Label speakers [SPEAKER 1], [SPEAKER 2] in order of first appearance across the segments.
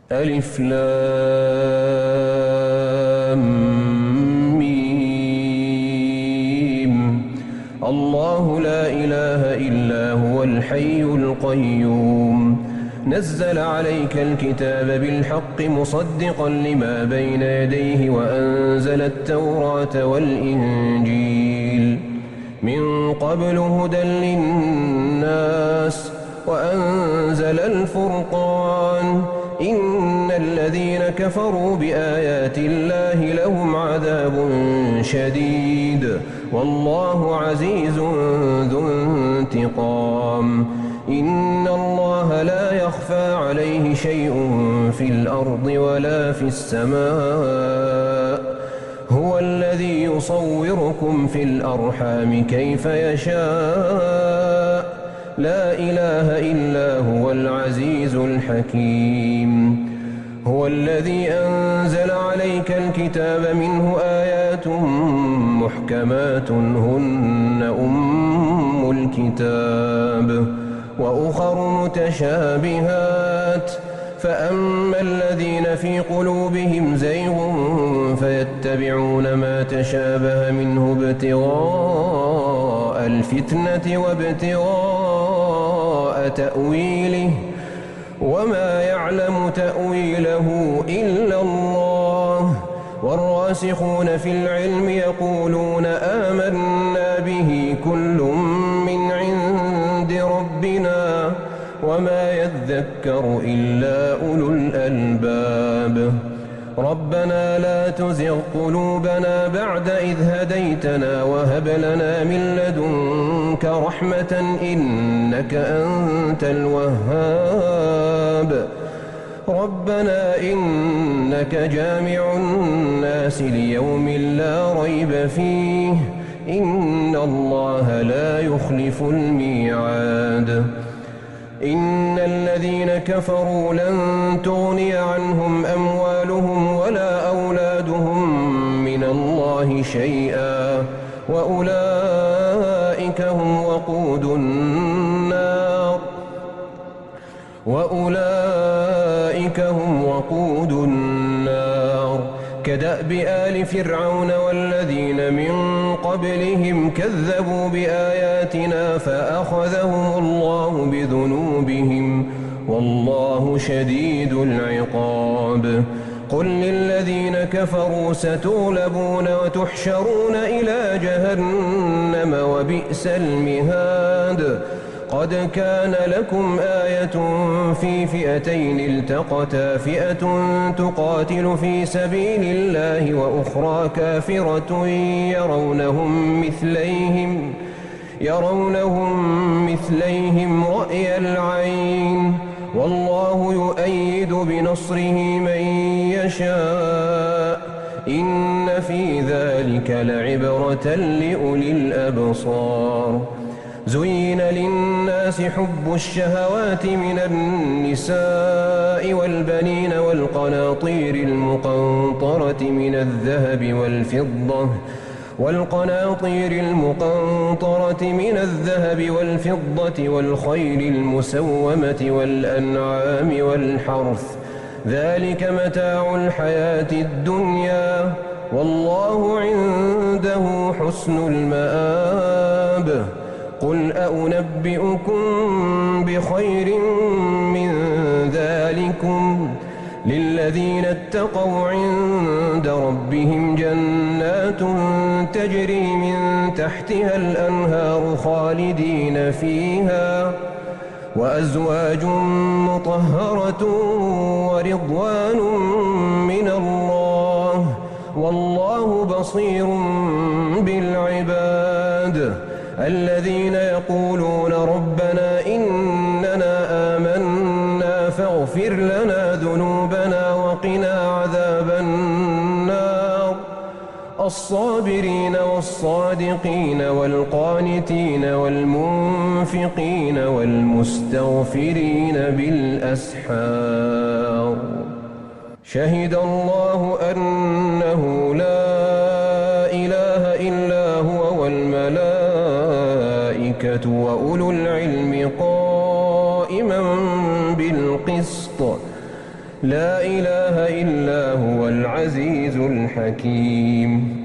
[SPEAKER 1] ألف لام ميم. الله لا إله إلا هو الحي القيوم نزل عليك الكتاب بالحق مصدقا لما بين يديه وأنزل التوراة والإنجيل من قبل هدى للناس وأنزل الفرقان إن الذين كفروا بآيات الله لهم عذاب شديد والله عزيز ذو انتقام إن الله لا يخفى عليه شيء في الأرض ولا في السماء هو الذي يصوركم في الأرحام كيف يشاء لا إله إلا هو العزيز الحكيم هو الذي أنزل عليك الكتاب منه آيات محكمات هن أم الكتاب وأخر متشابهات فأما الذين في قلوبهم زيغ فيتبعون ما تشابه منه ابتغاء الفتنة وابتغاء تأويله وما يعلم تأويله إلا الله والراسخون في العلم يقولون آمنا به كل من عند ربنا وما يذكر إلا أولو الألباب ربنا لا تزغ قلوبنا بعد إذ هديتنا وهب لنا من لدنك رحمة إنك أنت الوهاب ربنا إنك جامع الناس ليوم لا ريب فيه إن الله لا يخلف الميعاد إن الذين كفروا لن تغني عنهم أموالهم ولا أولادهم من الله شيئا وأولئك هم وقود النار كدأب آل فرعون والذين من قبلهم كذبوا بآياتنا فأخذهم الله بذنوبهم والله شديد العقاب قل للذين كفروا ستغلبون وتحشرون إلى جهنم وبئس المهاد قد كان لكم آية في فئتين التقتا فئة تقاتل في سبيل الله وأخرى كافرة يرونهم مثليهم رأي العين والله يؤيد بنصره من يشاء إن في ذلك لعبرة لأولي الأبصار زين للناس حب الشهوات من النساء والبنين والقناطير المقنطرة من الذهب والفضة والخيل المسومة والأنعام والحرث ذلك متاع الحياة الدنيا والله عنده حسن المآب قل أنبئكم بخير من ذلكم للذين اتقوا عند ربهم جنات تجري من تحتها الأنهار خالدين فيها وأزواج مطهرة ورضوان من الله والله بصير بالعباد الذين يقولون ربنا إننا آمنا فاغفر لنا ذنوبنا وقنا عذاب النار الصابرين والصادقين والقانتين والمنفقين والمستغفرين بالأسحار شهد الله أنه لا إله إلا هو والملائكة وأولو العلم قائما بالقسط لا إله إلا هو العزيز الحكيم.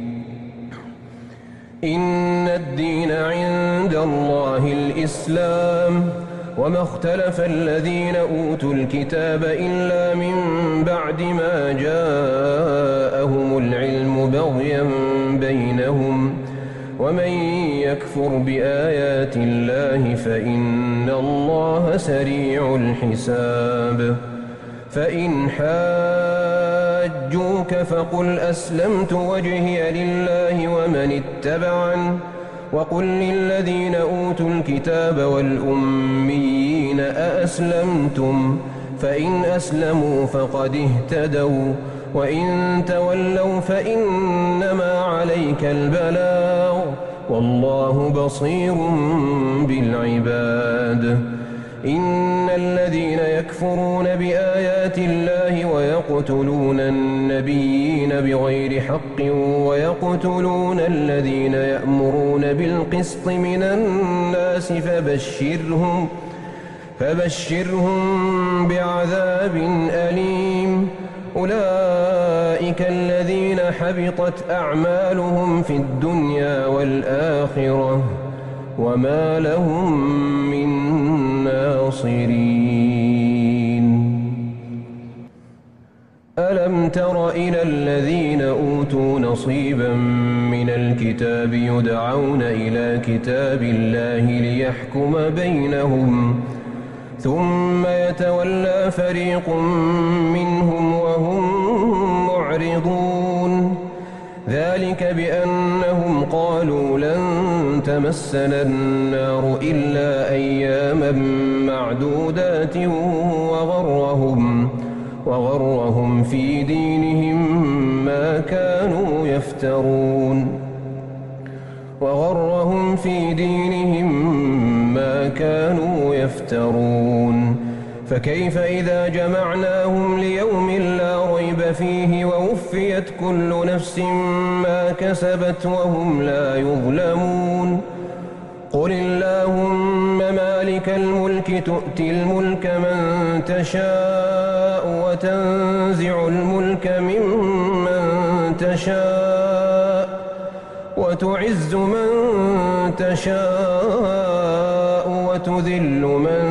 [SPEAKER 1] إن الدين عند الله الإسلام، وما اختلف الذين أوتوا الكتاب إلا من بعد ما جاءهم العلم بغيا بينهم، ومن يكفر بآيات الله فإن الله سريع الحساب. فإن حاجوك فقل أسلمت وجهي لله ومن اتبعن، وقل للذين أوتوا الكتاب والأميين أأسلمتم؟ فإن أسلموا فقد اهتدوا، وإن تولوا فإنما عليك البلاغ، والله بصير بالعباد. إن الذين يكفرون بآيات الله ويقتلون النبيين بغير حق ويقتلون الذين يأمرون بالقسط من الناس فبشرهم بعذاب أليم. أولئك الذين حبطت أعمالهم في الدنيا والآخرة وما لهم من ناصرين. ألم تر إلى الذين أوتوا نصيبا من الكتاب يدعون إلى كتاب الله ليحكم بينهم ثم يتولى فريق منهم وهم معرضون. ذلك بأنهم قالوا لن تمسنا النار إلا أياما معدودات وغرهم في دينهم ما كانوا يفترون. فكيف إذا جمعناهم ليوم لا ريب فيه ووفيت كل نفس ما كسبت وهم لا يظلمون. قل اللهم مالك الملك تؤتي الملك من تشاء وتنزع الملك ممن تشاء وتعز من تشاء وتذل من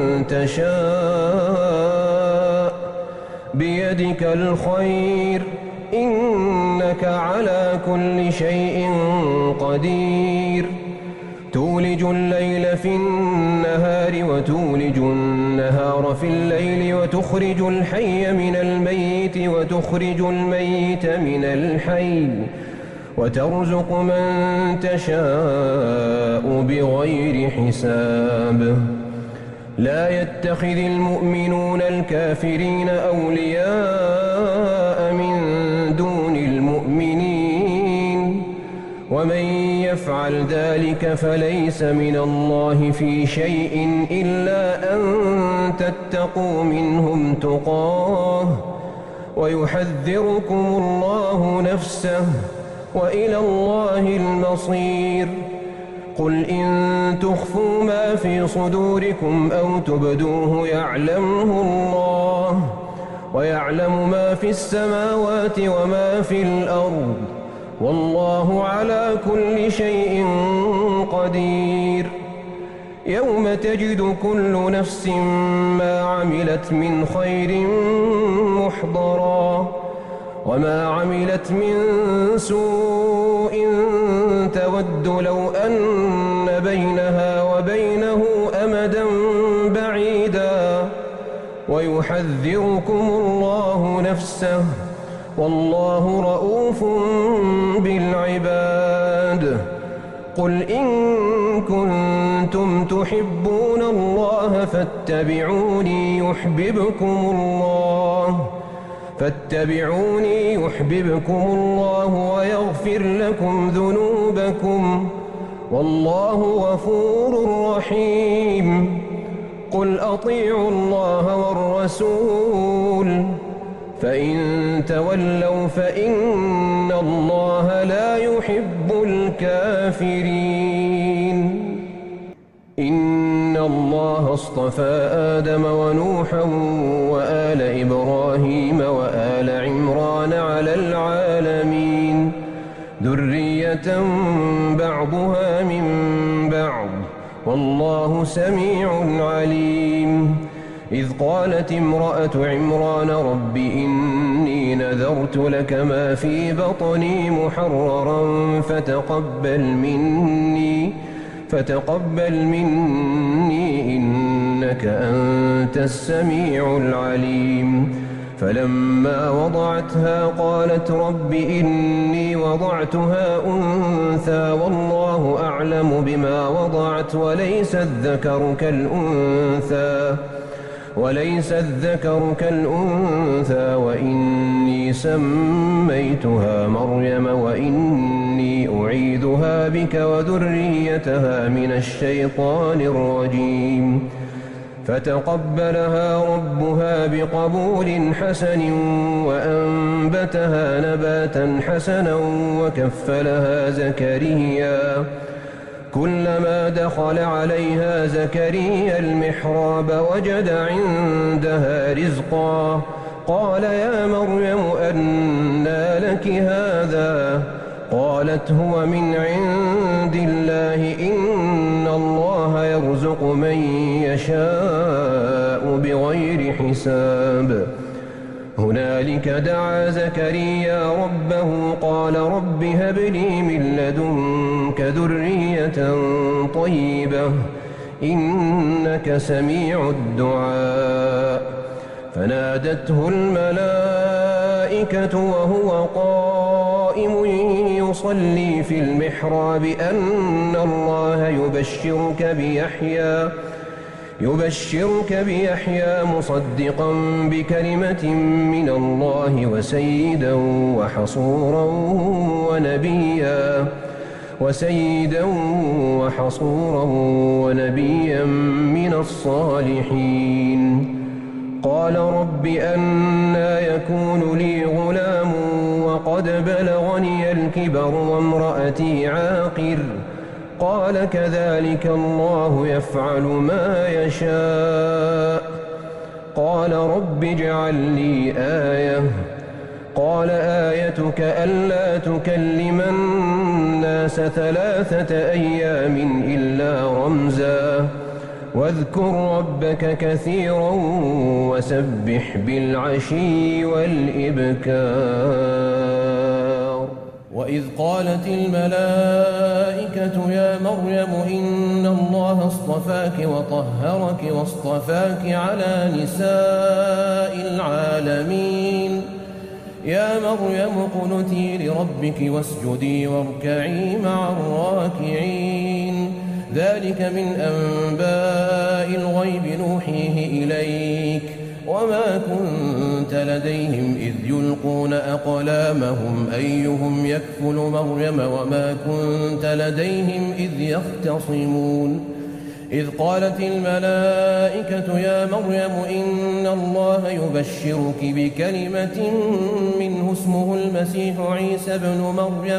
[SPEAKER 1] تشاء بيدك الخير إنك على كل شيء قدير. تولج الليل في النهار وتولج النهار في الليل وتخرج الحي من الميت وتخرج الميت من الحي وترزق من تشاء بغير حساب. لا يتخذ المؤمنون الكافرين أولياء من دون المؤمنين، ومن يفعل ذلك فليس من الله في شيء إلا أن تتقوا منهم تقاه ويحذركم الله نفسه وإلى الله المصير. قل إن تخفوا ما في صدوركم أو تبدوه يعلمه الله ويعلم ما في السماوات وما في الأرض والله على كل شيء قدير. يوم تجد كل نفس ما عملت من خير محضرا وما عملت من سوء تود لو أن بينها وبينه أمدا بعيدا ويحذركم الله نفسه والله رؤوف بالعباد. قل إن كنتم تحبون الله فاتبعوني يحببكم الله ويغفر لكم ذنوبكم والله غفور رحيم. قل أطيعوا الله والرسول فإن تولوا فإن الله لا يحب الكافرين. إن الله اصطفى آدم ونوحا وآل إبراهيم سميع عليم. إذ قالت امرأة عمران رب إني نذرت لك ما في بطني محررا فتقبل مني إنك أنت السميع العليم. فلما وضعتها قالت رب إني وضعتها أنثى والله أعلم بما وضعت وليس الذكر كالأنثى وإني سميتها مريم وإني أعيذها بك وذريتها من الشيطان الرجيم. فتقبلها ربها بقبول حسن وأنبتها نباتا حسنا وكفلها زكريا. كلما دخل عليها زكريا المحراب وجد عندها رزقا قال يا مريم أنى لك هذا؟ قالت هو من عند الله إن الله يرزق من يشاء بغير حساب. هنالك دعا زكريا ربه قال رب هب لي من لدنك ذرية طيبة إنك سميع الدعاء. فنادته الملائكة وهو قائم يصلي في المحراب أن الله يبشرك بيحيى مصدقا بكلمة من الله وسيدا وحصورا ونبيا من الصالحين. قال رب أنى يكون لي غلام وقد بلغني الكبر وامرأتي عاقر؟ قال كذلك الله يفعل ما يشاء. قال رب اجعل لي آية. قال آيتك ألا تكلم الناس 3 أيام إلا رمزا واذكر ربك كثيرا وسبح بالعشي والإبكار. وإذ قالت الملائكة يا مريم إن الله اصطفاك وطهرك واصطفاك على نساء العالمين. يا مريم اقنتي لربك واسجدي واركعي مع الراكعين. ذلك من أنباء الغيب نوحيه إليك وما كنت لديهم إذ يلقون أقلامهم أيهم يكفل مريم وما كنت لديهم إذ يختصمون. إذ قالت الملائكة يا مريم إن الله يبشرك بكلمة منه اسمه المسيح عيسى ابن مريم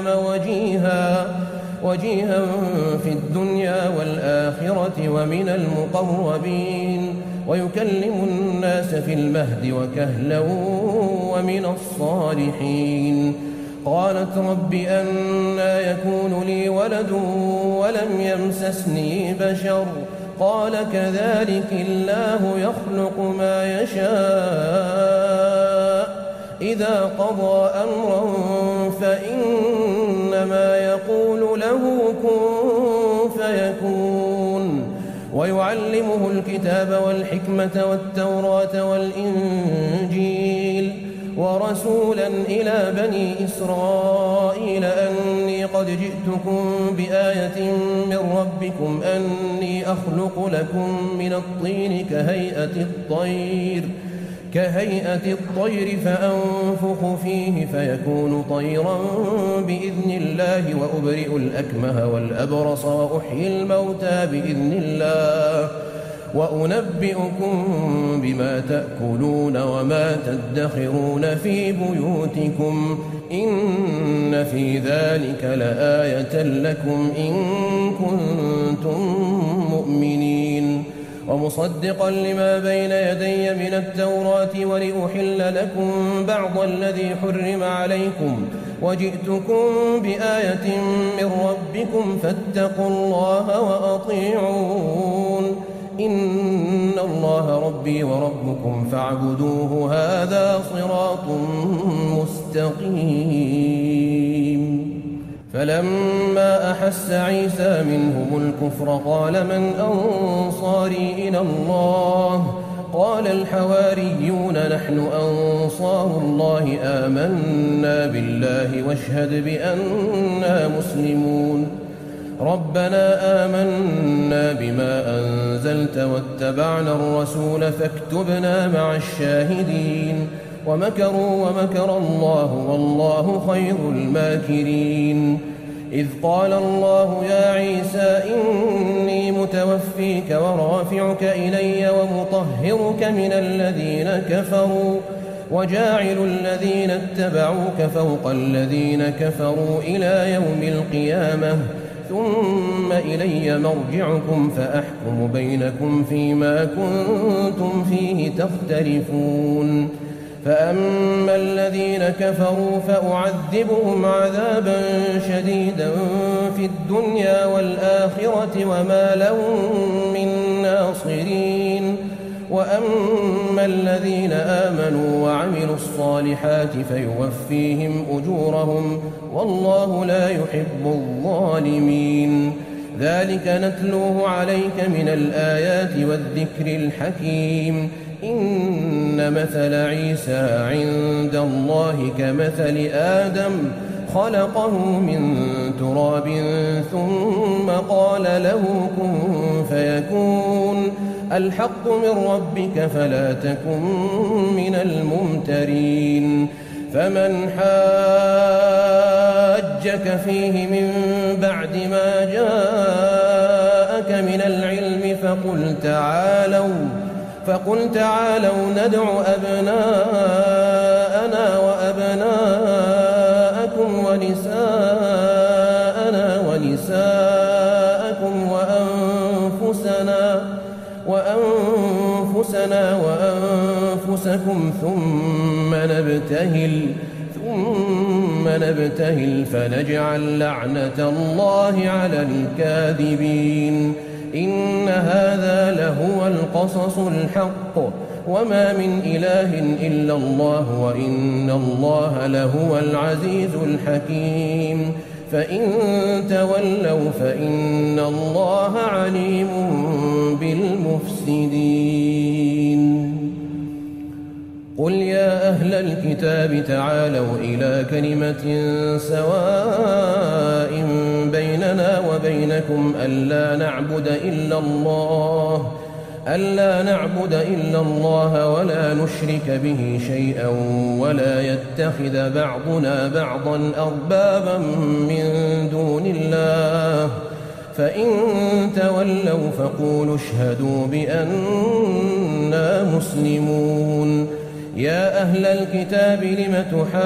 [SPEAKER 1] وجيها في الدنيا والآخرة ومن المقربين ويكلم الناس في المهد وكهلا ومن الصالحين. قالت رب أنى يكون لي ولد ولم يمسسني بشر؟ قال كذلك الله يخلق ما يشاء إذا قضى أمرا فإنما يقول له كن فيكون. ويعلمه الكتاب والحكمة والتوراة والإنجيل ورسولا إلى بني إسرائيل أني قد جئتكم بآية من ربكم أني أخلق لكم من الطين كهيئة الطير فأنفخ فيه فيكون طيرا بإذن الله وأبرئ الأكمه والأبرص وأحيي الموتى بإذن الله وأنبئكم بما تأكلون وما تدخرون في بيوتكم إن في ذلك لآية لكم إن كنتم مؤمنين. ومصدقا لما بين يدي من التوراة ولأحل لكم بعض الذي حرم عليكم وجئتكم بآية من ربكم فاتقوا الله وأطيعون إن الله ربي وربكم فاعبدوه هذا صراط مستقيم. فلما أحس عيسى منهم الكفر قال من أنصاري إلى الله قال الحواريون نحن أنصار الله آمنا بالله واشهد بأننا مسلمون ربنا آمنا بما أنزلت واتبعنا الرسول فاكتبنا مع الشاهدين ومكروا ومكر الله والله خير الماكرين. إذ قال الله يا عيسى إني متوفيك ورافعك إلي ومطهرك من الذين كفروا وجاعل الذين اتبعوك فوق الذين كفروا إلى يوم القيامة ثم إلي مرجعكم فأحكم بينكم فيما كنتم فيه تختلفون. فأما الذين كفروا فأعذبهم عذابا شديدا في الدنيا والآخرة وما لهم من ناصرين وأما الذين آمنوا وعملوا الصالحات فيوفيهم أجورهم والله لا يحب الظالمين. ذلك نتلوه عليك من الآيات والذكر الحكيم. إن مثل عيسى عند الله كمثل آدم خلقه من تراب ثم قال له كن فيكون الحق من ربك فلا تكن من الممترين. فمن حاجك فيه من بعد ما جاءك من العلم فقل تعالوا ندع أبناءنا وأبناءكم ونساءنا ونساءكم وأنفسنا وأنفسكم ثم نبتهل فنجعل لعنة الله على الكاذبين. إن هذا لهو القصص الحق وما من إله إلا الله وإن الله لهو العزيز الحكيم. فإن تولوا فإن الله عليم بالمفسدين. قل يا أهل الكتاب تعالوا إلى كلمة سواء بيننا وبينكم ألا نعبد إلا الله ولا نشرك به شيئا ولا يتخذ بعضنا بعضا أربابا من دون الله فإن تولوا فقولوا اشهدوا بأننا مسلمون. يا أهل الكتاب لم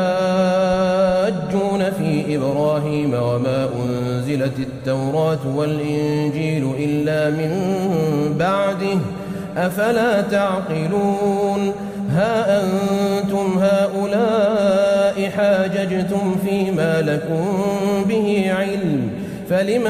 [SPEAKER 1] تحاجون في إبراهيم وما أنزلت التوراة والإنجيل إلا من بعده أفلا تعقلون. ها أنتم هؤلاء حاججتم فيما لكم به علم فلم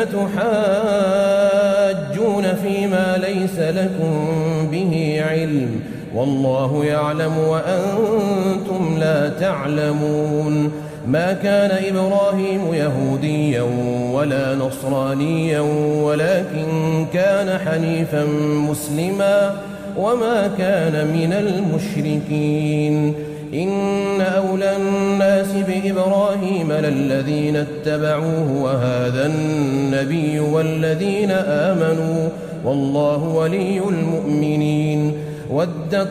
[SPEAKER 1] تحاجون فيما ليس لكم به علم والله يعلم وأنتم لا تعلمون. ما كان إبراهيم يهوديا ولا نصرانيا ولكن كان حنيفا مسلما وما كان من المشركين. إن أولى الناس بإبراهيم للذين اتبعوه وهذا النبي والذين آمنوا والله ولي المؤمنين. ودت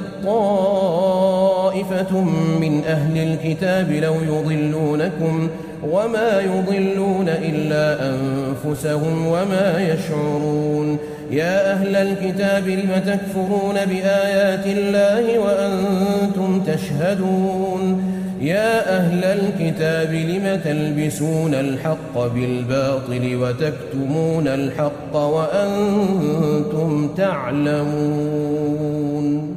[SPEAKER 1] طائفة من أهل الكتاب لو يضلونكم وما يضلون إلا أنفسهم وما يشعرون. يا أهل الكتاب لم تكفرون بآيات الله وأنتم تشهدون يا أهل الكتاب لم تلبسون الحق بالباطل وتكتمون الحق وأنتم تعلمون.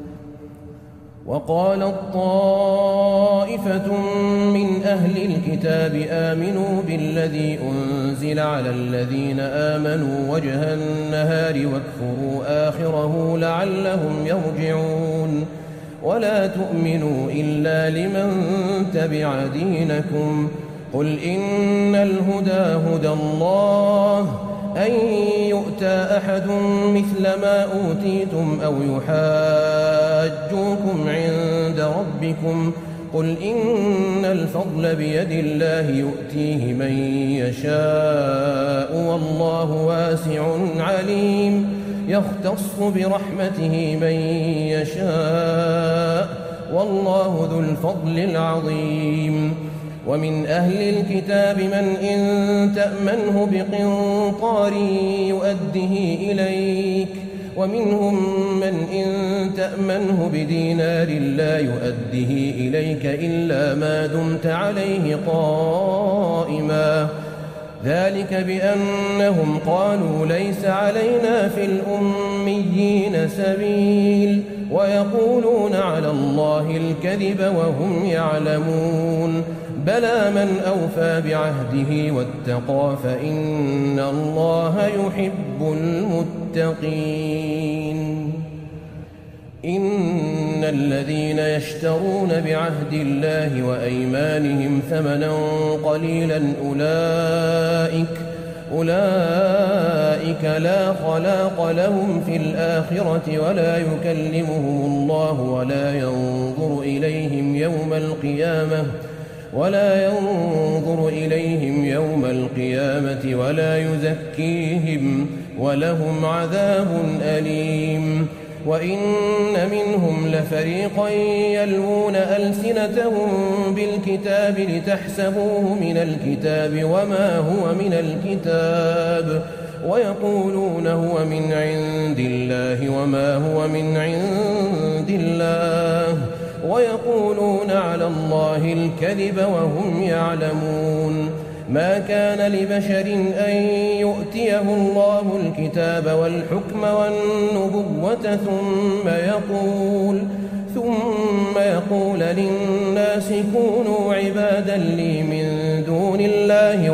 [SPEAKER 1] وقالت طائفة من أهل الكتاب آمنوا بالذي أنزل على الذين آمنوا وجه النهار واكفروا آخره لعلهم يرجعون. ولا تؤمنوا إلا لمن تبع دينكم. قل إن الهدى هدى الله أن يؤتى أحد مثل ما أوتيتم أو يحاجوكم عند ربكم. قل إن الفضل بيد الله يؤتيه من يشاء والله واسع عليم. يختص برحمته من يشاء والله ذو الفضل العظيم. ومن أهل الكتاب من إن تأمنه بقنطار يؤده إليك ومنهم من إن تأمنه بدينار لا يؤده إليك إلا ما دمت عليه قائما. ذلك بأنهم قالوا ليس علينا في الأميين سبيل ويقولون على الله الكذب وهم يعلمون. بلى من أوفى بعهده واتقى فإن الله يحب المتقين. إن الذين يشترون بعهد الله وأيمانهم ثمنا قليلا أولئك لا خلاق لهم في الآخرة ولا يكلمهم الله ولا ينظر إليهم يوم القيامة ولا يزكيهم ولهم عذاب أليم. وإن منهم لفريقا يلوون ألسنتهم بالكتاب لتحسبوه من الكتاب وما هو من الكتاب ويقولون هو من عند الله وما هو من عند الله ويقولون على الله الكذب وهم يعلمون. ما كان لبشر أن يؤتيه الله الكتاب والحكم والنبوة ثم يقول للناس كونوا عبادا لي من دون الله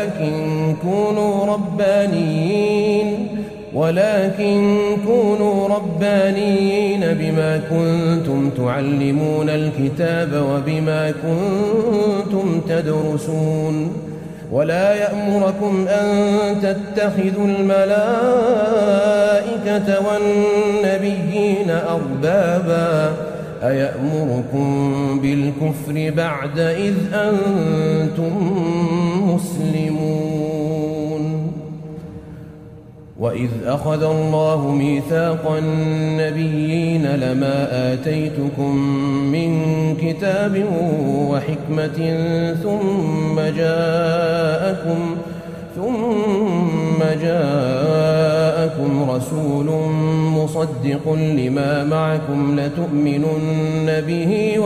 [SPEAKER 1] ولكن كونوا ربانيين بما كنتم تعلمون الكتاب وبما كنتم تدرسون. ولا يأمركم أن تتخذوا الملائكة والنبيين أربابا أيأمركم بالكفر بعد إذ أنتم مسلمون. وإذ أخذ الله ميثاق النبيين لما آتيتكم من كتاب وحكمة ثم جاءكم رسول مصدق لما معكم لتؤمنن به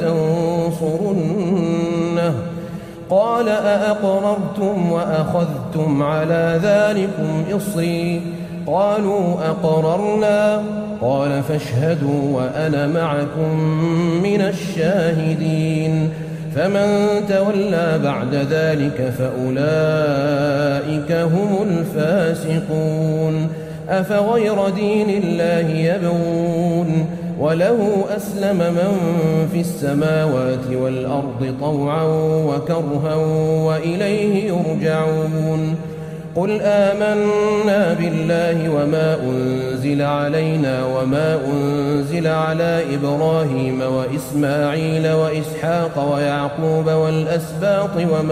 [SPEAKER 1] ولتنصرنه. قال أأقررتم وأخذتم على ذلكم إصري؟ قالوا أقررنا. قال فاشهدوا وأنا معكم من الشاهدين. فمن تولى بعد ذلك فأولئك هم الفاسقون. أفغير دين الله يبغون وله أسلم من في السماوات والأرض طوعا وكرها وإليه يرجعون. قل آمنا بالله وما أنزل علينا وما أنزل على إبراهيم وإسماعيل وإسحاق ويعقوب والأسباط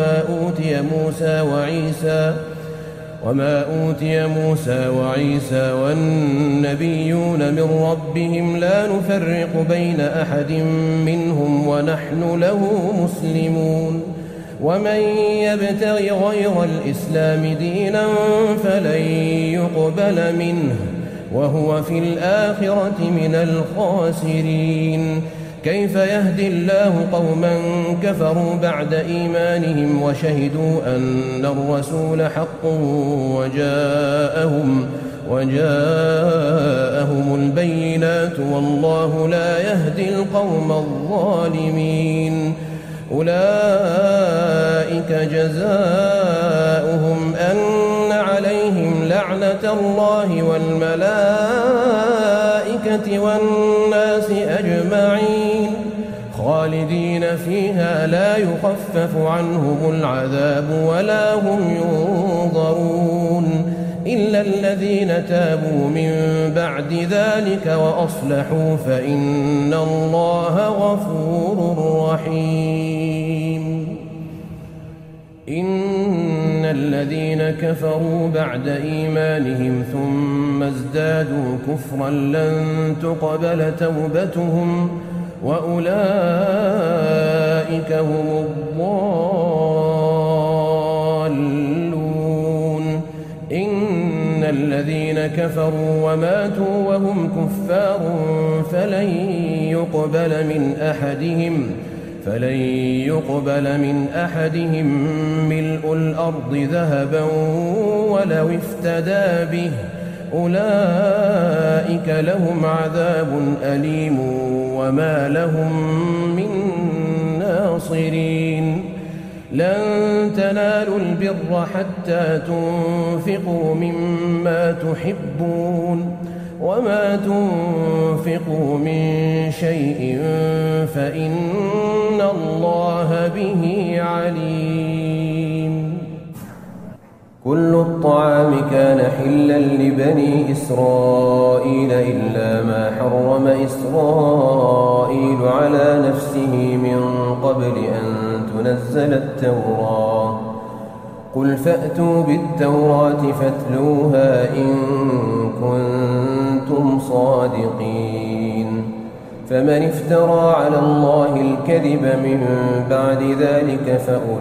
[SPEAKER 1] وما أوتي موسى وعيسى والنبيون من ربهم لا نفرق بين أحد منهم ونحن له مسلمون. ومن يبتغ غير الإسلام دينا فلن يقبل منه وهو في الآخرة من الخاسرين. كيف يهدي الله قوما كفروا بعد إيمانهم وشهدوا أن الرسول حق وجاءهم البينات والله لا يهدي القوم الظالمين. أولئك جزاؤهم أن عليهم لعنة الله والملائكة والناس أجمعين خالدين فيها لا يخفف عنهم العذاب ولا هم ينظرون إلا الذين تابوا من بعد ذلك وأصلحوا فإن الله غفور رحيم. إن الذين كفروا بعد إيمانهم ثم ازدادوا كفرا لن تقبل توبتهم وأولئك هم الضالون. إن الذين كفروا وماتوا وهم كفار فلن يقبل من أحدهم ملء الأرض ذهبا ولو افتدى به أولئك لهم عذاب أليم وما لهم من ناصرين. لن تنالوا البر حتى تنفقوا مما تحبون وما تنفقوا من شيء فإن الله به عليم. كل الطعام كان حلا لبني إسرائيل إلا ما حرم إسرائيل على نفسه من قبل أن تنزل التوراة. قل فأتوا بالتوراة فاتلوها إن كنتم صادقين. فمن افترى على الله الكذب من بعد ذلك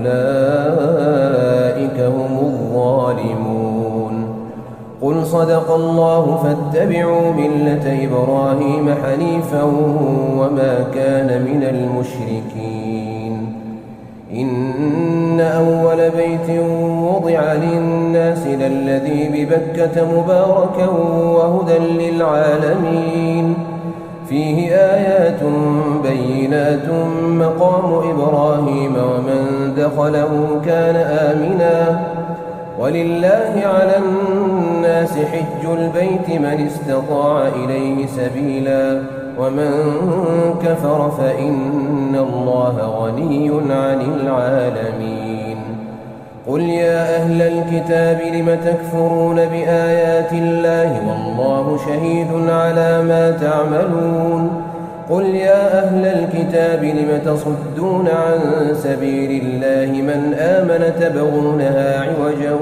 [SPEAKER 1] فأولئك هم الظالمون. قل صدق الله فاتبعوا ملة إبراهيم حنيفا وما كان من المشركين. إن أول بيت وضع للناس للذي ببكة مباركا وهدى للعالمين فيه آيات بينات مقام إبراهيم ومن دخله كان آمنا ولله على الناس حج البيت من استطاع إليه سبيلا ومن كفر فإن الله غني عن العالمين. قل يا أهل الكتاب لم تكفرون بآيات الله والله شهيد على ما تعملون. قل يا أهل الكتاب لم تصدون عن سبيل الله من آمن تبغونها عوجا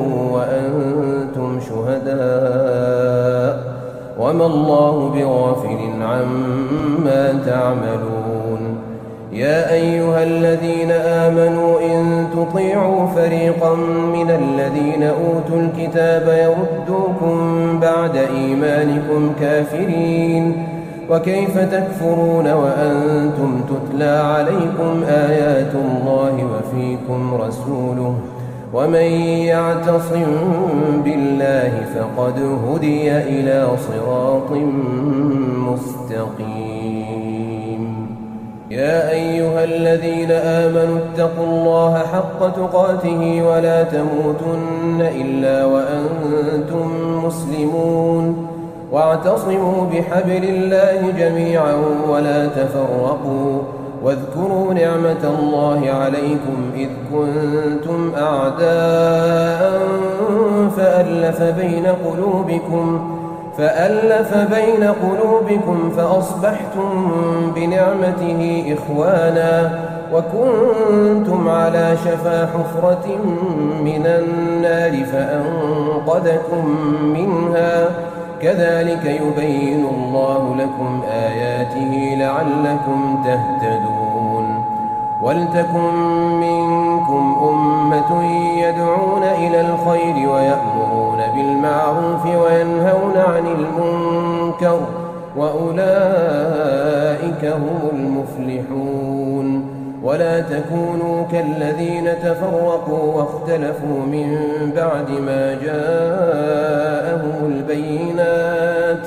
[SPEAKER 1] وأنتم شهداء وما الله بغافل عما تعملون. يا أيها الذين آمنوا إن تطيعوا فريقا من الذين أوتوا الكتاب يردوكم بعد إيمانكم كافرين وكيف تكفرون وأنتم تتلى عليكم آيات الله وفيكم رسوله ومن يعتصم بالله فقد هدي إلى صراط مستقيم. يا أيها الذين آمنوا اتقوا الله حق تقاته ولا تموتن إلا وأنتم مسلمون واعتصموا بحبل الله جميعا ولا تفرقوا واذكروا نعمة الله عليكم إذ كنتم أعداء فألف بين قلوبكم فأصبحتم بنعمته إخوانا وكنتم على شفا حفرة من النار فأنقذكم منها كذلك يبين الله لكم آياته لعلكم تهتدون. ولتكن منكم أمة يدعون إلى الخير ويأمرون بالمعروف وينهون عن المنكر وأولئك هم المفلحون. ولا تكونوا كالذين تفرقوا واختلفوا من بعد ما جاءهم البينات،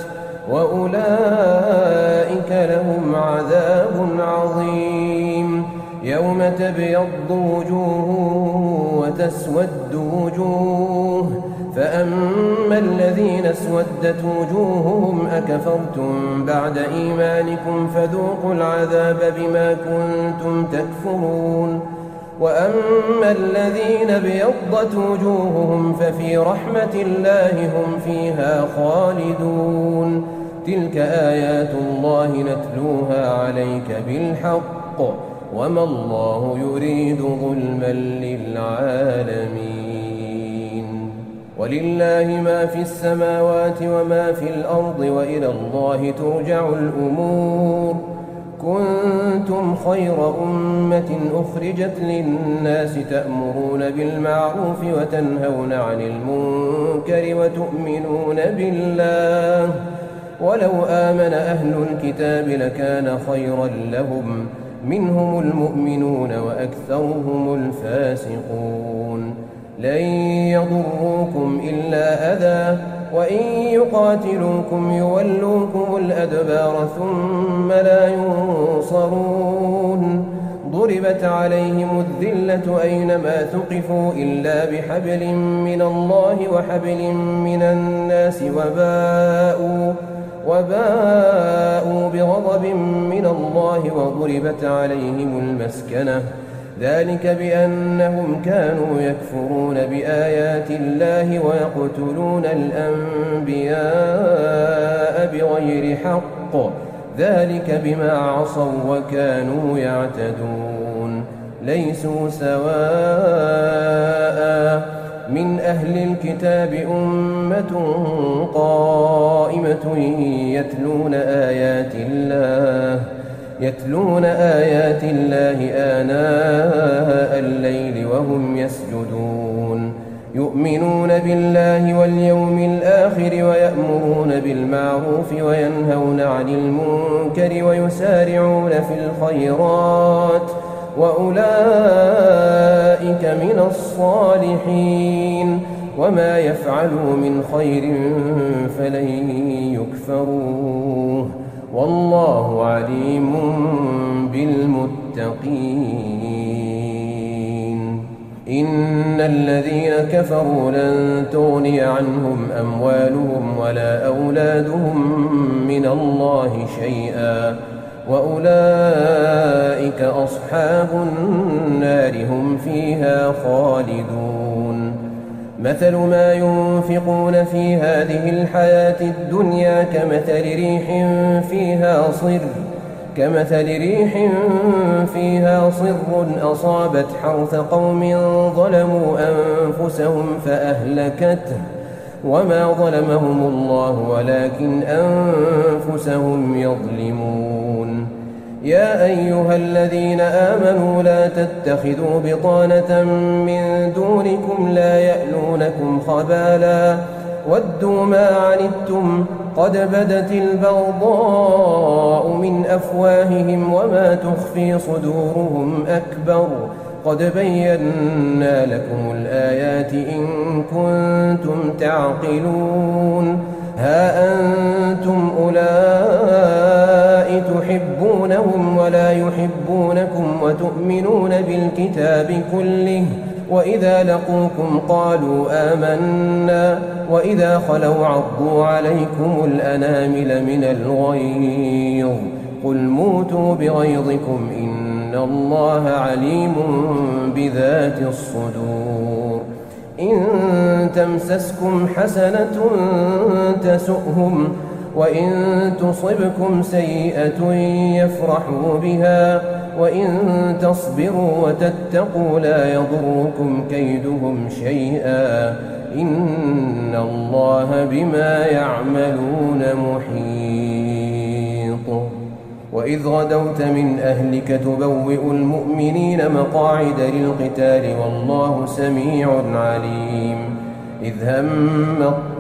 [SPEAKER 1] وأولئك لهم عذاب عظيم. يوم تبيض وجوه وتسود وجوه، فأما الذين اسودت وجوههم أكفرتم بعد إيمانكم فذوقوا العذاب بما كنتم تكفرون. وأما الذين ابيضت وجوههم ففي رحمة الله هم فيها خالدون. تلك آيات الله نتلوها عليك بالحق، وما الله يريد ظلما للعالمين. ولله ما في السماوات وما في الأرض، وإلى الله ترجع الأمور. كنتم خير أمة أخرجت للناس تأمرون بالمعروف وتنهون عن المنكر وتؤمنون بالله. ولو آمن أهل الكتاب لكان خيرا لهم، منهم المؤمنون وأكثرهم الفاسقون. لن يضروكم إلا أذى، وإن يقاتلوكم يولوكم الأدبار ثم لا ينصرون. ضربت عليهم الذلة أينما ثقفوا إلا بحبل من الله وحبل من الناس، وباءوا بغضب من الله وضربت عليهم المسكنة. ذلك بأنهم كانوا يكفرون بآيات الله ويقتلون الأنبياء بغير حق، ذلك بما عصوا وكانوا يعتدون. ليسوا سواء، من أهل الكتاب أمة قائمة يتلون آيات الله آناء الليل وهم يسجدون. يؤمنون بالله واليوم الآخر ويأمرون بالمعروف وينهون عن المنكر ويسارعون في الخيرات، وأولئك من الصالحين. وما يفعلوا من خير فلن يكفروه، والله عليم بالمتقين. إن الذين كفروا لن تغني عنهم أموالهم ولا أولادهم من الله شيئا، وأولئك أصحاب النار هم فيها خالدون. مثل ما ينفقون في هذه الحياة الدنيا كمثل ريح فيها صر أصابت حرث قوم ظلموا أنفسهم فأهلكته، وما ظلمهم الله ولكن أنفسهم يظلمون. يا أيها الذين آمنوا لا تتخذوا بطانة من دونكم لا يألونكم خبالا ودوا ما عنتم قد بدت البغضاء من أفواههم وما تخفي صدورهم أكبر قد بينا لكم الآيات إن كنتم تعقلون. ها أنتم أولئك تحبونهم ولا يحبونكم وتؤمنون بالكتاب كله، وإذا لقوكم قالوا آمنا وإذا خلوا عضوا عليكم الأنامل من الغيظ قل موتوا بغيظكم إن الله عليم بذات الصدور. إن تمسسكم حسنة تسؤهم وإن تصبكم سيئة يفرحوا بها وإن تصبروا وتتقوا لا يضركم كيدهم شيئا إن الله بما يعملون محيط. وإذ غدوت من أهلك تبوئ المؤمنين مقاعد للقتال والله سميع عليم. إذ هم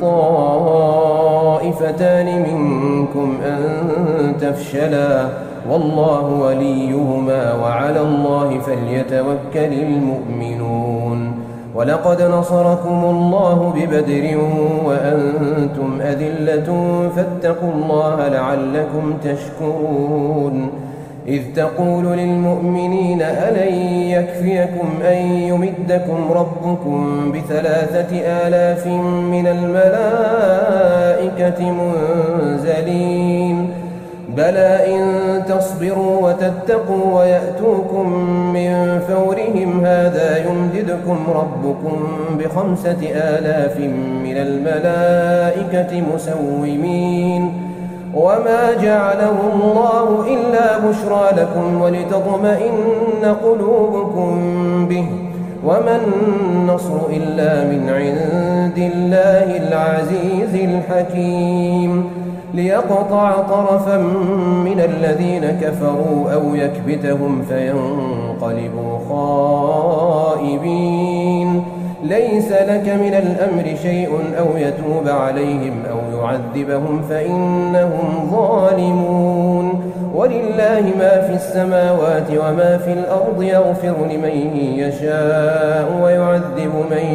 [SPEAKER 1] الطائفتان منكم أن تفشلا والله وليهما وعلى الله فليتوكل المؤمنون. ولقد نصركم الله ببدر وأنتم أذلة فاتقوا الله لعلكم تشكرون. إذ تقول للمؤمنين ألن يكفيكم أن يمدكم ربكم ب3,000 من الملائكة منزلين بلى إن تصبروا وتتقوا ويأتوكم من فورهم هذا يمددكم ربكم ب5,000 من الملائكة مسومين وما جعله الله إلا بشرى لكم ولتطمئن قلوبكم به وما النصر إلا من عند الله العزيز الحكيم ليقطع طرفا من الذين كفروا أو يكبتهم فينقلبوا خائبين ليس لك من الأمر شيء أو يتوب عليهم أو يعذبهم فإنهم ظالمون ولله ما في السماوات وما في الأرض يغفر لمن يشاء ويعذب من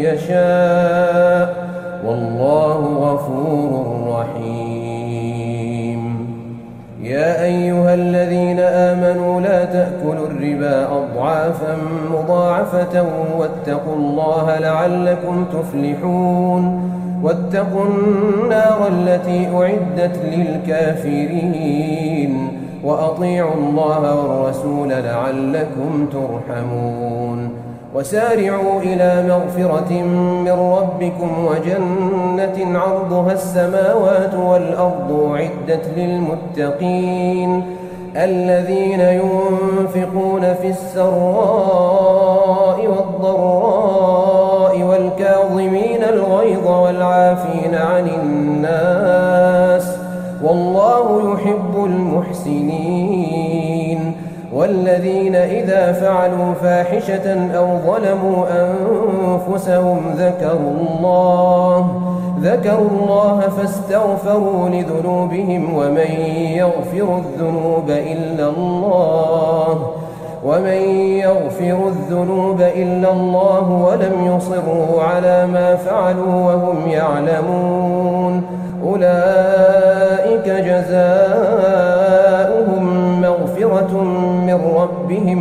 [SPEAKER 1] يشاء والله غفور رحيم. يا أيها الذين آمنوا لا تأكلوا الربا أضعافا مضاعفة واتقوا الله لعلكم تفلحون. واتقوا النار التي أعدت للكافرين وأطيعوا الله والرسول لعلكم ترحمون. وسارعوا إلى مغفرة من ربكم وجنة عرضها السماوات والأرض أعدت للمتقين الذين ينفقون في السراء والضراء والكاظمين الغيظ والعافين عن الناس والله يحب المحسنين. والذين إذا فعلوا فاحشة أو ظلموا أنفسهم ذكروا الله فاستغفروا لذنوبهم ومن يغفر الذنوب إلا الله ولم يصروا على ما فعلوا وهم يعلمون أولئك جزاؤهم مغفرة من ربهم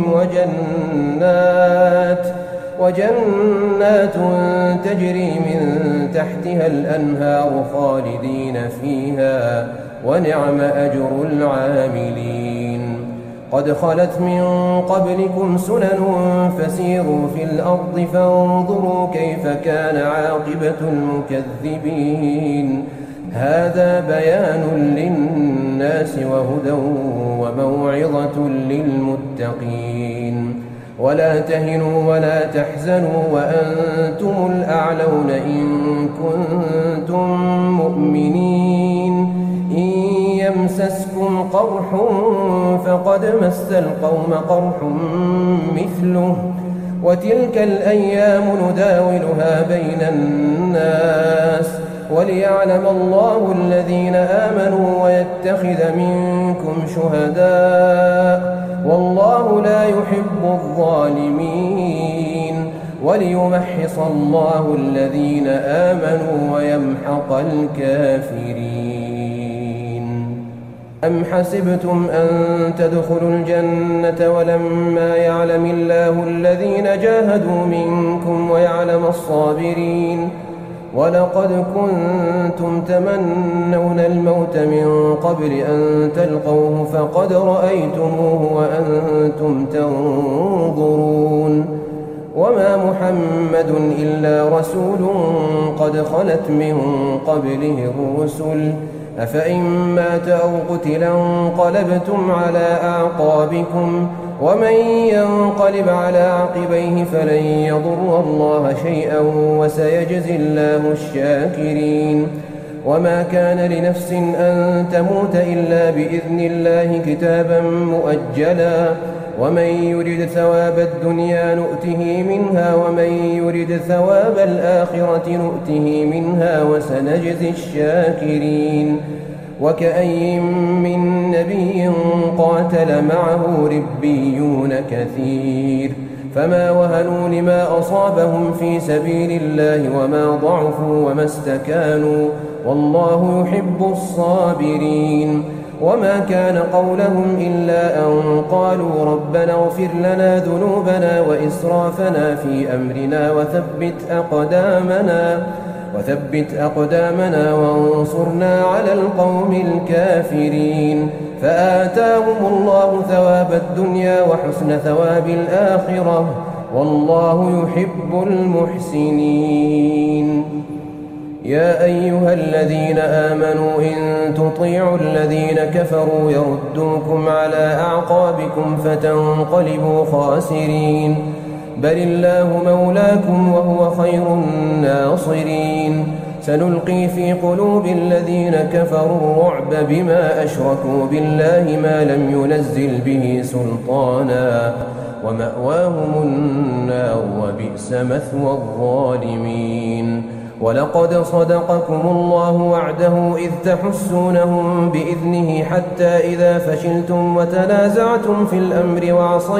[SPEAKER 1] وجنات تجري من تحتها الأنهار خالدين فيها ونعم أجر العاملين. قد خلت من قبلكم سنن فسيروا في الأرض فانظروا كيف كان عاقبة المكذبين. هذا بيان للناس وهدى وموعظة للمتقين. ولا تهنوا ولا تحزنوا وأنتم الأعلون إن كنتم مؤمنين. إن يمسسكم قرح فقد مس القوم قرح مثله وتلك الأيام نداولها بين الناس وليعلم الله الذين آمنوا ويتخذ منكم شهداء والله لا يحب الظالمين وليمحص الله الذين آمنوا ويمحق الكافرين. أم حسبتم أن تدخلوا الجنة ولما يعلم الله الذين جاهدوا منكم ويعلم الصابرين ولقد كنتم تمنون الموت من قبل أن تلقوه فقد رأيتموه وأنتم تنظرون. وما محمد إلا رسول قد خلت من قبله الرسل أفإن مات أو قتل انقلبتم على أعقابكم ومن ينقلب على عقبيه فلن يضر الله شيئا وسيجزي الله الشاكرين. وما كان لنفس أن تموت إلا بإذن الله كتابا مؤجلا ومن يرد ثواب الدنيا نؤته منها ومن يرد ثواب الآخرة نؤته منها وسنجزي الشاكرين. وكأي من نبي قاتل معه ربيون كثير فما وهنوا لما أصابهم في سبيل الله وما ضعفوا وما استكانوا والله يحب الصابرين. وما كان قولهم إلا أن قالوا ربنا اغفر لنا ذنوبنا وإسرافنا في أمرنا وثبت أقدامنا وانصرنا على القوم الكافرين. فآتاهم الله ثواب الدنيا وحسن ثواب الآخرة والله يحب المحسنين. يا أيها الذين آمنوا إن تطيعوا الذين كفروا يردوكم على أعقابكم فتنقلبوا خاسرين. بل الله مولاكم وهو خير الناصرين. سنلقي في قلوب الذين كفروا الرعب بما أشركوا بالله ما لم ينزل به سلطانا ومأواهم النار وبئس مثوى الظالمين. ولقد صدقكم الله وعده إذ تحسونهم بإذنه حتى إذا فشلتم وتنازعتم في الأمر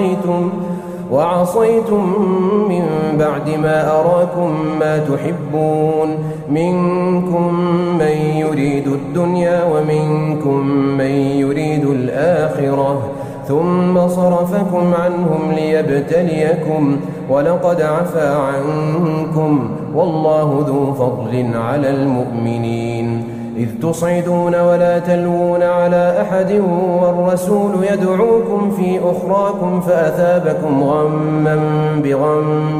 [SPEAKER 1] وعصيتم من بعد ما أراكم ما تحبون منكم من يريد الدنيا ومنكم من يريد الآخرة ثم صرفكم عنهم ليبتليكم ولقد عفا عنكم والله ذو فضل على المؤمنين. إذ تصعدون ولا تلوون على أحد والرسول يدعوكم في أخراكم فأثابكم غما بغم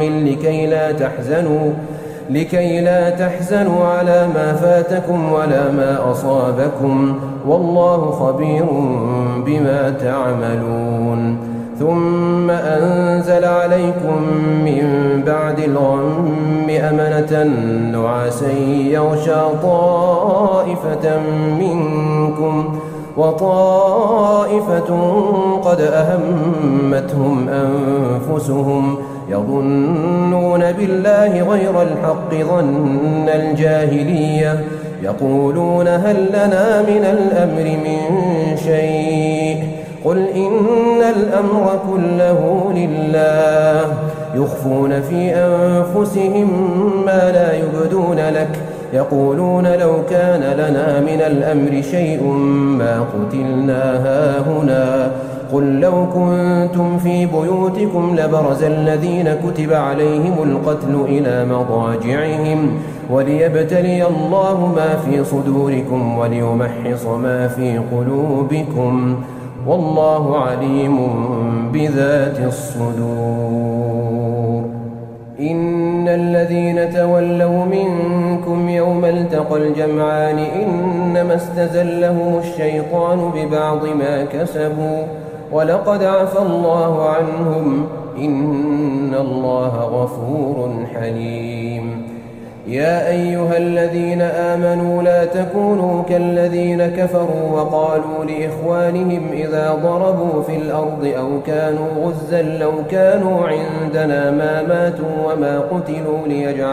[SPEAKER 1] لكي لا تحزنوا على ما فاتكم ولا ما أصابكم والله خبير بما تعملون. ثم أنزل عليكم من بعد الغم أمنة نعاسا يغشى طائفة منكم وطائفة قد أهمتهم أنفسهم يظنون بالله غير الحق ظن الجاهلية يقولون هل لنا من الأمر من شيء قل إن الأمر كله لله يخفون في أنفسهم ما لا يبدون لك يقولون لو كان لنا من الأمر شيء ما قتلنا هاهنا قل لو كنتم في بيوتكم لبرز الذين كتب عليهم القتل إلى مضاجعهم وليبتلي الله ما في صدوركم وليمحص ما في قلوبكم والله عليم بذات الصدور. إن الذين تولوا منكم يوم التقى الجمعان إنما استزلهم الشيطان ببعض ما كسبوا ولقد عفى الله عنهم إن الله غفور حليم. يا أيها الذين آمنوا لا تكونوا كالذين كفروا وقالوا لإخوانهم إذا ضربوا في الأرض أو كانوا غزا لو كانوا عندنا ما ماتوا وما قتلوا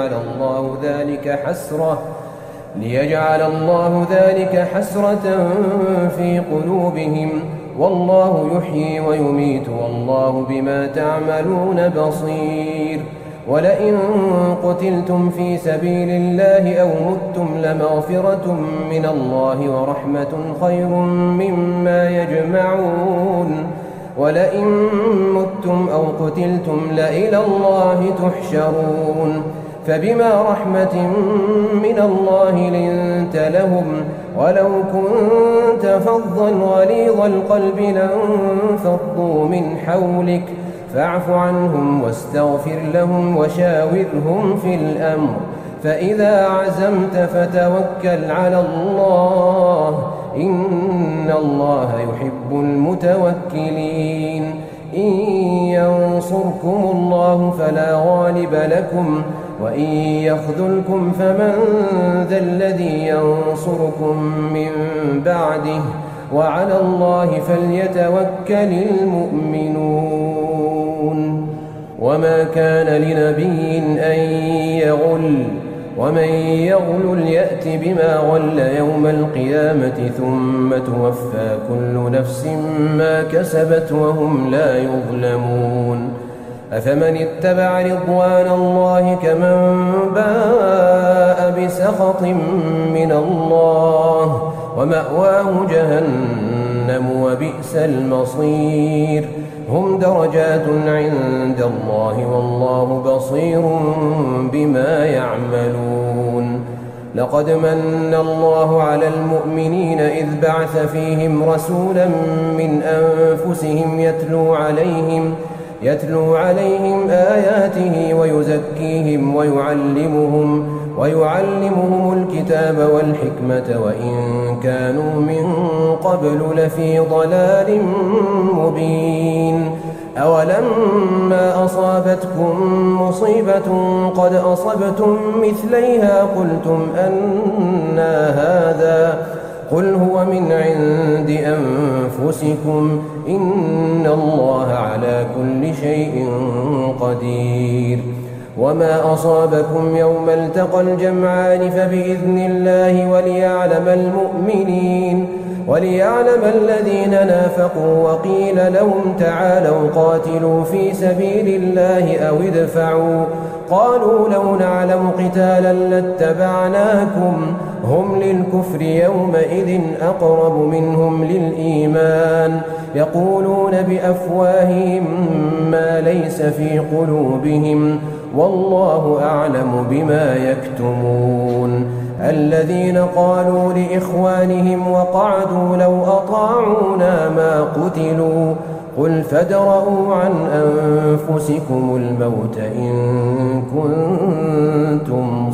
[SPEAKER 1] ليجعل الله ذلك حسرة في قلوبهم والله يحيي ويميت والله بما تعملون بصير. ولئن قتلتم في سبيل الله أو متم لمغفرة من الله ورحمة خير مما يجمعون. ولئن متم أو قتلتم لإلى الله تحشرون. فبما رحمة من الله لنت لهم ولو كنت فظا غليظ القلب لانفضوا من حولك فاعف عنهم واستغفر لهم وشاورهم في الأمر فإذا عزمت فتوكل على الله إن الله يحب المتوكلين. إن ينصركم الله فلا غالب لكم وإن يخذلكم فمن ذا الذي ينصركم من بعده وعلى الله فليتوكل المؤمنون. وما كان لنبي أن يغل ومن يغل يأت بما غل يوم القيامة ثم توفى كل نفس ما كسبت وهم لا يظلمون أفمن اتبع رضوان الله كمن باء بسخط من الله ومأواه جهنم وبئس المصير هم درجات عند الله والله بصير بما يعملون لقد من الله على المؤمنين إذ بعث فيهم رسولا من أنفسهم يتلو عليهم آياته ويزكيهم ويعلمهم الكتاب والحكمة وإن كانوا من قبل لفي ضلال مبين أولما أصابتكم مصيبة قد أصبتم مثليها قلتم أنى هذا قل هو من عند أنفسكم إن الله على كل شيء قدير وما أصابكم يوم التقى الجمعان فبإذن الله وليعلم الذين نافقوا وقيل لهم تعالوا قاتلوا في سبيل الله أو ادفعوا قالوا لو نعلم قتالا لاتبعناكم هم للكفر يومئذ أقرب منهم للإيمان يقولون بأفواههم ما ليس في قلوبهم والله أعلم بما يكتمون الذين قالوا لإخوانهم وقعدوا لو أطاعونا ما قتلوا قل فادرءوا عن أنفسكم الموت إن كنتم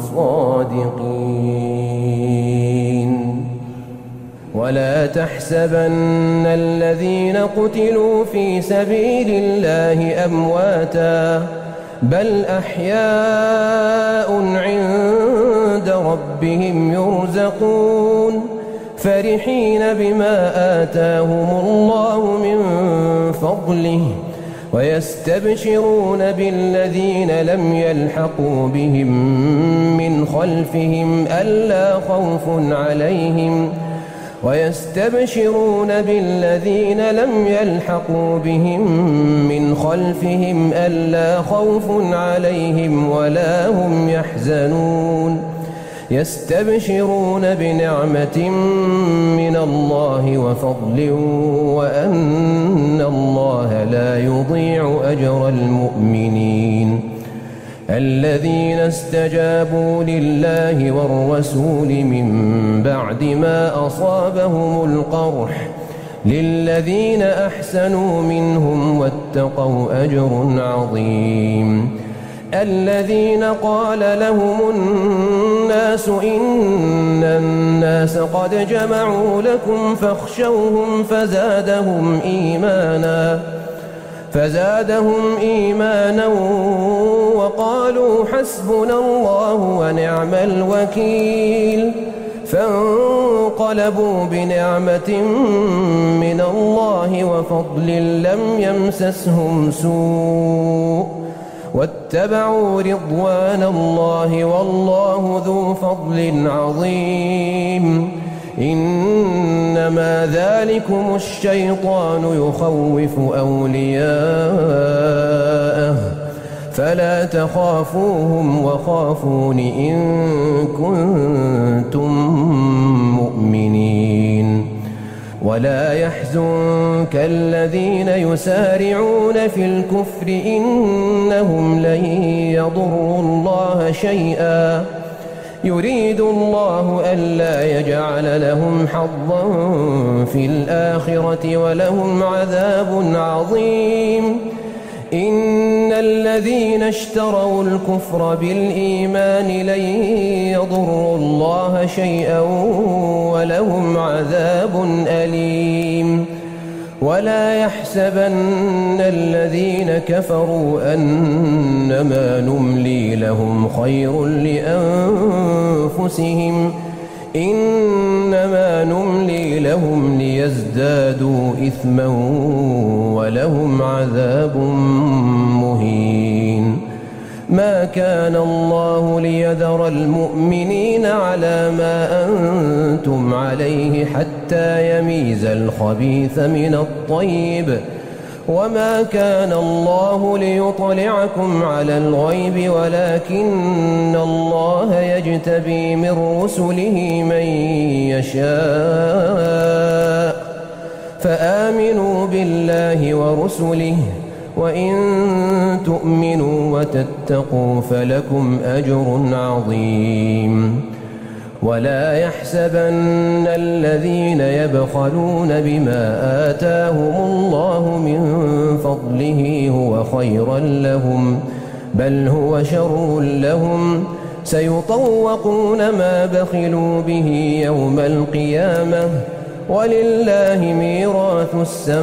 [SPEAKER 1] صادقين ولا تحسبن الذين قتلوا في سبيل الله أمواتا بل أحياء عند ربهم يرزقون فرحين بما آتاهم الله من فضله ويستبشرون بالذين لم يلحقوا بهم من خلفهم ألا خوف عليهم ولا هم يحزنون يستبشرون بنعمة من الله وفضل وأن الله لا يضيع أجر المؤمنين الذين استجابوا لله والرسول من بعد ما أصابهم القرح للذين أحسنوا منهم واتقوا أجر عظيم الذين قال لهم الناس إن الناس قد جمعوا لكم فاخشوهم فزادهم إيمانا وقالوا حسبنا الله ونعم الوكيل فانقلبوا بنعمة من الله وفضل لم يمسسهم سوء واتبعوا رضوان الله والله ذو فضل عظيم إنما ذلكم الشيطان يخوف أولياءه فلا تخافوهم وخافون إن كنتم مؤمنين ولا يحزنك الذين يسارعون في الكفر إنهم لن يضروا الله شيئا يريد الله ألا يجعل لهم حظا في الآخرة ولهم عذاب عظيم إن الذين اشتروا الكفر بالإيمان لن يضروا الله شيئا ولهم عذاب أليم ولا يحسبن الذين كفروا أنما نملي لهم خير لأنفسهم إنما نملي لهم ليزدادوا إثما ولهم عذاب مهين ما كان الله ليذر المؤمنين على ما أنتم عليه حتى يميز الخبيث من الطيب وما كان الله ليطلعكم على الغيب ولكن الله يجتبي من رسله من يشاء فآمنوا بالله ورسله وإن تؤمنوا وتتقوا فلكم أجر عظيم ولا يحسبن الذين يبخلون بما آتاهم الله من فضله هو خيرا لهم بل هو شر لهم سيطوقون ما بخلوا به يوم القيامة ولله ميراث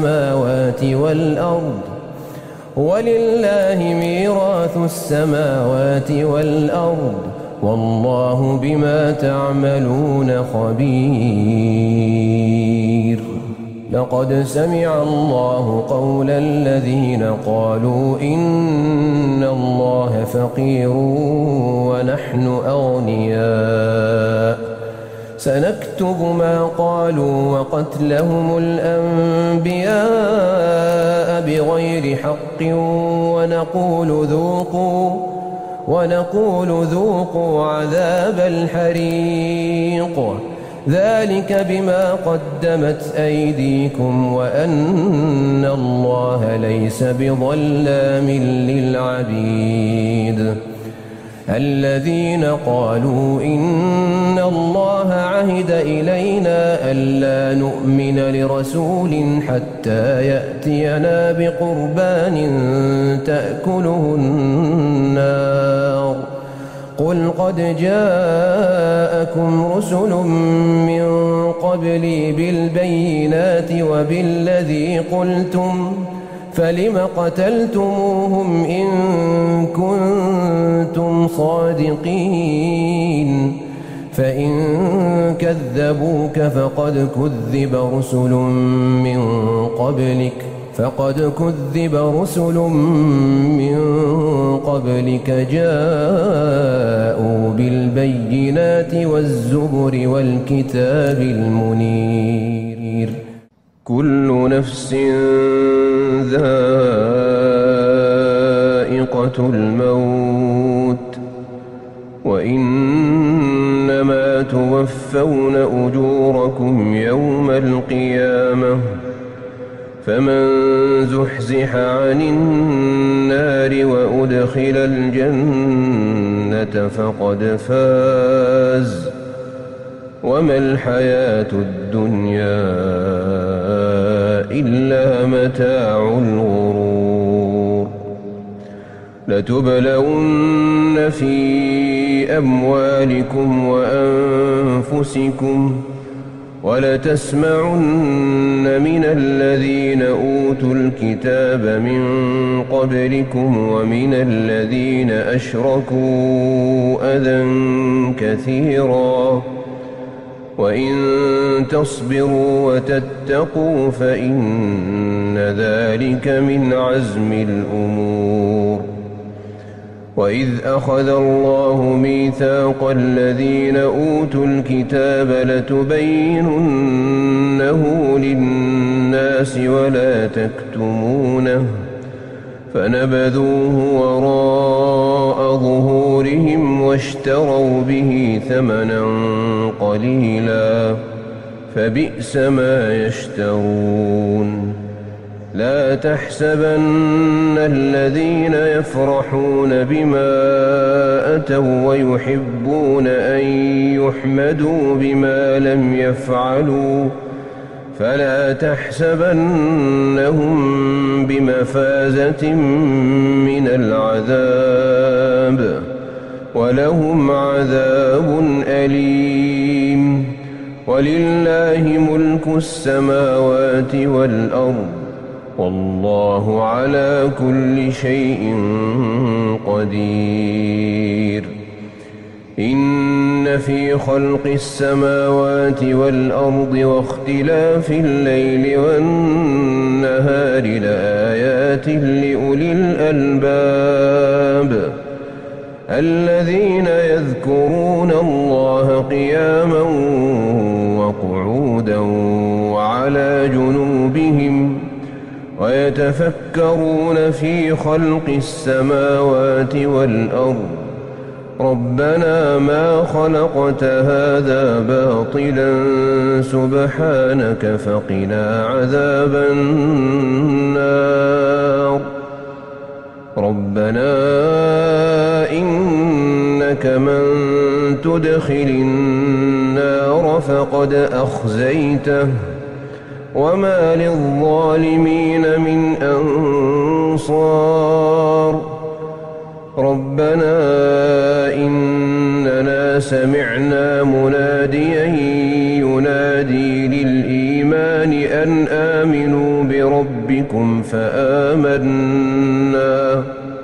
[SPEAKER 1] السماوات والأرض والله بما تعملون خبير. لقد سمع الله قول الذين قالوا إن الله فقير ونحن أغنياء سنكتب ما قالوا وقتلهم الأنبياء بغير حق ونقول ذوقوا عذاب الحريق ذلك بما قدمت أيديكم وأن الله ليس بظلام للعبيد. الذين قالوا إن الله عهد إلينا ألا نؤمن لرسول حتى يأتينا بقربان تأكله النار قل قد جاءكم رسل من قبلي بالبينات وبالذي قلتم فلم قتلتموهم إن كنتم صادقين فإن كذبوك فقد كذب رسل من قبلك جاءوا بالبينات والزبر والكتاب المنير كل نفس ذائقة الموت وإنما توفون أجوركم يوم القيامة فمن زحزح عن النار وأدخل الجنة فقد فاز وما الحياة الدنيا إلا متاع الغرور. لتبلون في أموالكم وأنفسكم ولتسمعن من الذين أوتوا الكتاب من قبلكم ومن الذين أشركوا أذى كثيرا وإن تصبروا وتتقوا فإن ذلك من عزم الأمور. وإذ أخذ الله ميثاق الذين أوتوا الكتاب لتبيننه للناس ولا تكتمونه فنبذوه وراء ظهورهم واشتروا به ثمنا قليلا فبئس ما يشترون. لا تحسبن الذين يفرحون بما أتوا ويحبون أن يحمدوا بما لم يفعلوا فلا تحسبنهم بمفازة من العذاب ولهم عذاب أليم. ولله ملك السماوات والأرض والله على كل شيء قدير. إن في خلق السماوات والأرض واختلاف الليل والنهار لآيات لأولي الألباب الذين يذكرون الله قياما وقعودا وعلى جنوبهم ويتفكرون في خلق السماوات والأرض ربنا ما خلقت هذا باطلا سبحانك فقنا عذاب النار ربنا إنك من تدخل النار فقد أخزيته وما للظالمين من أنصار ربنا إننا سمعنا مناديا ينادي للإيمان أن آمنوا بربكم فآمنا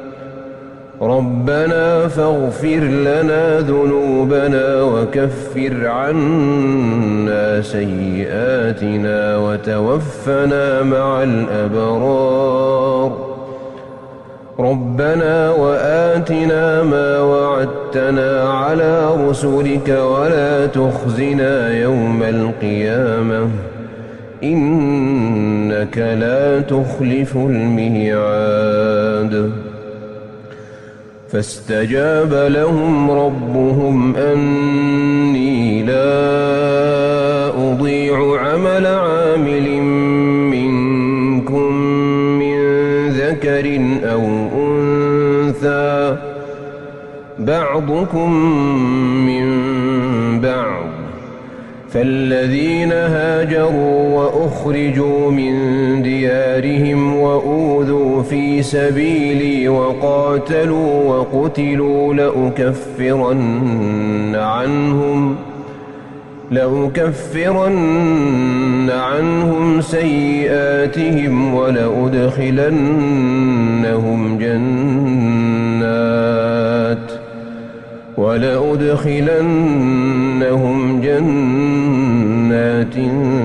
[SPEAKER 1] ربنا فاغفر لنا ذنوبنا وكفر عنا سيئاتنا وتوفنا مع الأبرار ربنا وآتنا ما وعدتنا على رسلك ولا تخزنا يوم القيامة إنك لا تخلف الميعاد فاستجاب لهم ربهم أني لا أضيع عمل عامل منكم من ذكر أو أنثى بعضكم من بعض فالذين هاجروا وأخرجوا من ديارهم وأوذوا في سبيلي وقاتلوا وقتلوا لأكفرن عنهم سيئاتهم ولأدخلنهم جنات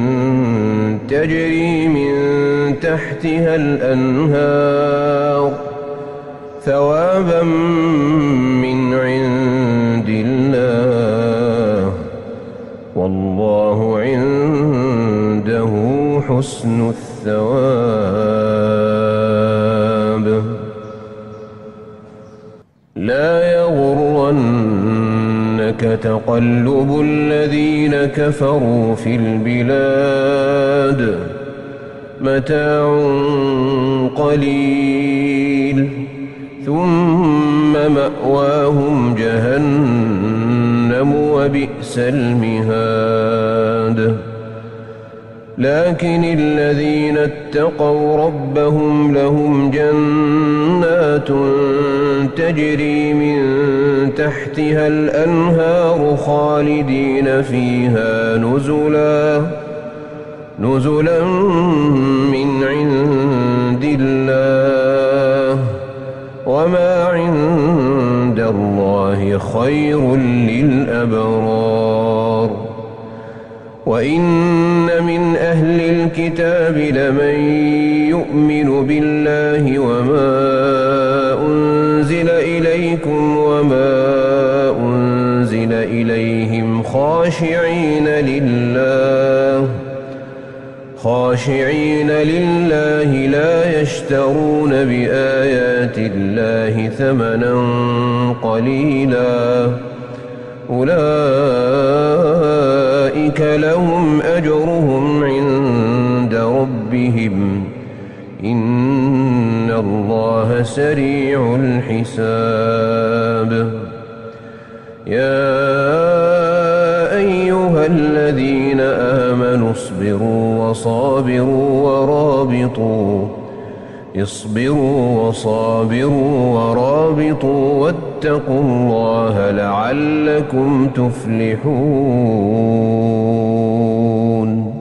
[SPEAKER 1] تجري من تحتها الأنهار ثوابا من عند الله والله عنده حسن الثواب لا يغرنك تقلب الذين كفروا في البلاد متاع قليل ثم مأواهم جهنم وبئس المهاد لكن الذين اتقوا ربهم لهم جنات تجري من تحتها الأنهار خالدين فيها نزلا من عند الله وما عند الله خير للأبرار وإن من أهل الكتاب لمن يؤمن بالله وما أنزل إليكم وما أنزل إليهم خاشعين لله لا يشترون بآيات الله ثمنا قليلا أولئك لهم أجرهم عند ربهم إن الله سريع الحساب يا أيها الذين آمنوا اصبروا وصابروا ورابطوا واتقوا الله لعلكم تفلحون